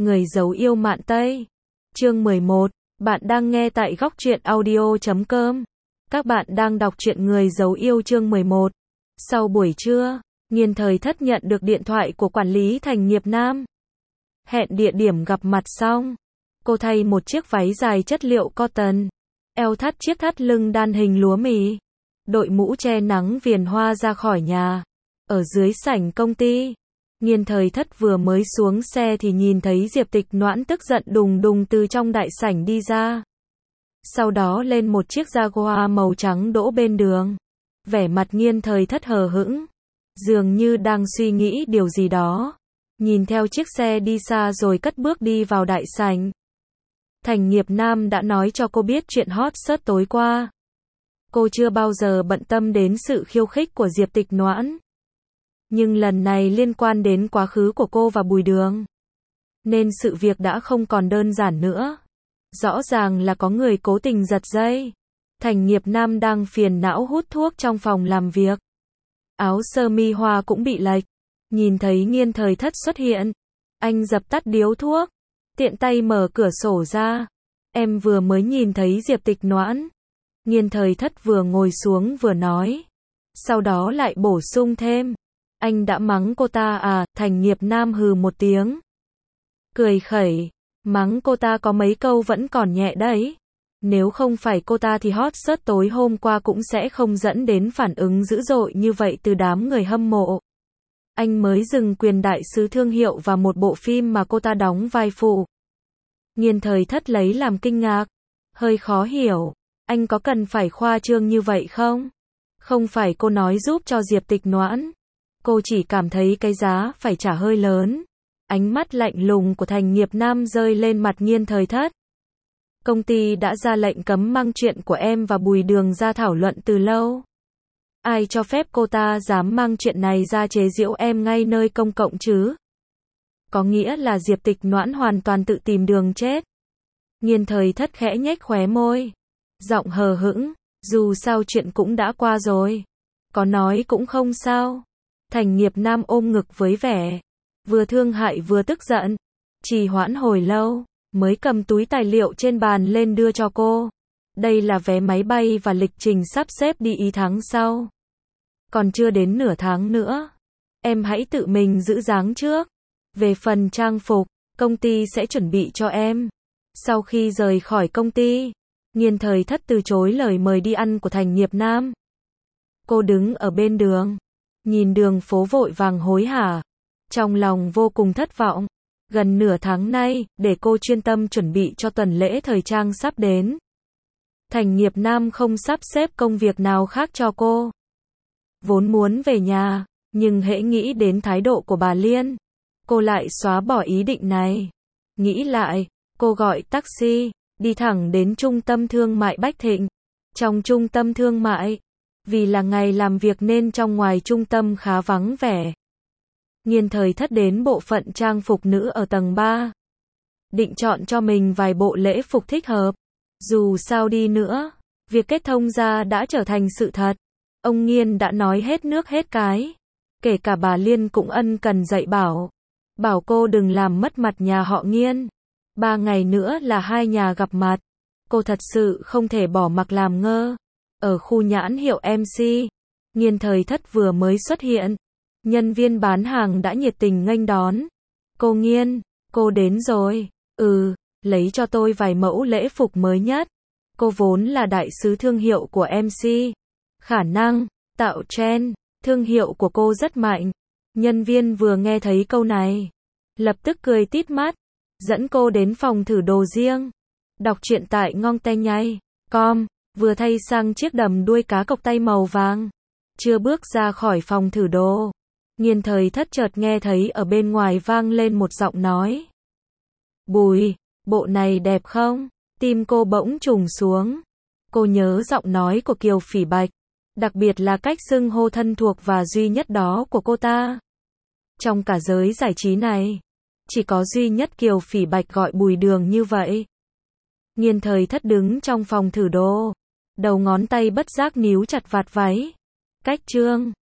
Người giấu yêu mạn Tây. Chương 11. Bạn đang nghe tại góc truyện audio.com. Các bạn đang đọc truyện Người giấu yêu chương 11. Sau buổi trưa, Nghiên Thời Thất nhận được điện thoại của quản lý Thành Nghiệp Nam. Hẹn địa điểm gặp mặt xong, cô thay một chiếc váy dài chất liệu cotton, eo thắt chiếc thắt lưng đan hình lúa mì, đội mũ che nắng viền hoa ra khỏi nhà. Ở dưới sảnh công ty, Nghiên Thời Thất vừa mới xuống xe thì nhìn thấy Diệp Tịch Noãn tức giận đùng đùng từ trong đại sảnh đi ra. Sau đó lên một chiếc Jaguar màu trắng đỗ bên đường. Vẻ mặt Nghiên Thời Thất hờ hững, dường như đang suy nghĩ điều gì đó. Nhìn theo chiếc xe đi xa rồi cất bước đi vào đại sảnh. Thành Nghiệp Nam đã nói cho cô biết chuyện hot search tối qua. Cô chưa bao giờ bận tâm đến sự khiêu khích của Diệp Tịch Noãn. Nhưng lần này liên quan đến quá khứ của cô và Bùi Đường, nên sự việc đã không còn đơn giản nữa. Rõ ràng là có người cố tình giật dây. Thành Nghiệp Nam đang phiền não hút thuốc trong phòng làm việc. Áo sơ mi hoa cũng bị lệch. Nhìn thấy Nghiên Thời Thất xuất hiện, anh dập tắt điếu thuốc, tiện tay mở cửa sổ ra. Em vừa mới nhìn thấy Diệp Tịch Noãn. Nghiên Thời Thất vừa ngồi xuống vừa nói. Sau đó lại bổ sung thêm. Anh đã mắng cô ta à? Thành Nghiệp Nam hừ một tiếng, cười khẩy. Mắng cô ta có mấy câu vẫn còn nhẹ đấy. Nếu không phải cô ta thì hot search tối hôm qua cũng sẽ không dẫn đến phản ứng dữ dội như vậy từ đám người hâm mộ. Anh mới dừng quyền đại sứ thương hiệu và một bộ phim mà cô ta đóng vai phụ. Nghiên Thời Thất lấy làm kinh ngạc, hơi khó hiểu. Anh có cần phải khoa trương như vậy không? Không phải cô nói giúp cho Diệp Tịch Noãn. Cô chỉ cảm thấy cái giá phải trả hơi lớn. Ánh mắt lạnh lùng của Thành Nghiệp Nam rơi lên mặt Nghiên Thời Thất. Công ty đã ra lệnh cấm mang chuyện của em và Bùi Đường ra thảo luận từ lâu. Ai cho phép cô ta dám mang chuyện này ra chế giễu em ngay nơi công cộng chứ? Có nghĩa là Diệp Tịch Noãn hoàn toàn tự tìm đường chết. Nghiên Thời Thất khẽ nhếch khóe môi, giọng hờ hững, dù sao chuyện cũng đã qua rồi. Có nói cũng không sao. Thành Nghiệp Nam ôm ngực với vẻ vừa thương hại vừa tức giận. Trì hoãn hồi lâu, mới cầm túi tài liệu trên bàn lên đưa cho cô. Đây là vé máy bay và lịch trình sắp xếp đi Ý tháng sau. Còn chưa đến nửa tháng nữa. Em hãy tự mình giữ dáng trước. Về phần trang phục, công ty sẽ chuẩn bị cho em. Sau khi rời khỏi công ty, Nghiên Thời Thất từ chối lời mời đi ăn của Thành Nghiệp Nam. Cô đứng ở bên đường, nhìn đường phố vội vàng hối hả, trong lòng vô cùng thất vọng. Gần nửa tháng nay, để cô chuyên tâm chuẩn bị cho tuần lễ thời trang sắp đến. Thành Nghiệp Nam không sắp xếp công việc nào khác cho cô. Vốn muốn về nhà, nhưng hễ nghĩ đến thái độ của bà Liên, cô lại xóa bỏ ý định này. Nghĩ lại, cô gọi taxi, đi thẳng đến trung tâm thương mại Bách Thịnh. Trong trung tâm thương mại, vì là ngày làm việc nên trong ngoài trung tâm khá vắng vẻ. Nghiên Thời Thất đến bộ phận trang phục nữ ở tầng 3. Định chọn cho mình vài bộ lễ phục thích hợp. Dù sao đi nữa, việc kết thông gia đã trở thành sự thật. Ông Nghiên đã nói hết nước hết cái. Kể cả bà Liên cũng ân cần dạy bảo. Bảo cô đừng làm mất mặt nhà họ Nghiên. 3 ngày nữa là hai nhà gặp mặt. Cô thật sự không thể bỏ mặc làm ngơ. Ở khu nhãn hiệu MC, Nghiên Thời Thất vừa mới xuất hiện. Nhân viên bán hàng đã nhiệt tình nghênh đón. Cô Nghiên, cô đến rồi. Lấy cho tôi vài mẫu lễ phục mới nhất. Cô vốn là đại sứ thương hiệu của MC. Khả năng tạo trend, thương hiệu của cô rất mạnh. Nhân viên vừa nghe thấy câu này, lập tức cười tít mắt, dẫn cô đến phòng thử đồ riêng. Đọc truyện tại ngongtehnyai.com, vừa thay sang chiếc đầm đuôi cá cộc tay màu vàng. Chưa bước ra khỏi phòng thử đồ, Nghiên Thời Thất chợt nghe thấy ở bên ngoài vang lên một giọng nói. Bùi, bộ này đẹp không? Tim cô bỗng trùng xuống. Cô nhớ giọng nói của Kiều Phỉ Bạch, đặc biệt là cách xưng hô thân thuộc và duy nhất đó của cô ta. Trong cả giới giải trí này, chỉ có duy nhất Kiều Phỉ Bạch gọi Bùi Đường như vậy. Nghiên Thời Thất đứng trong phòng thử đồ, đầu ngón tay bất giác níu chặt vạt váy. Cách chương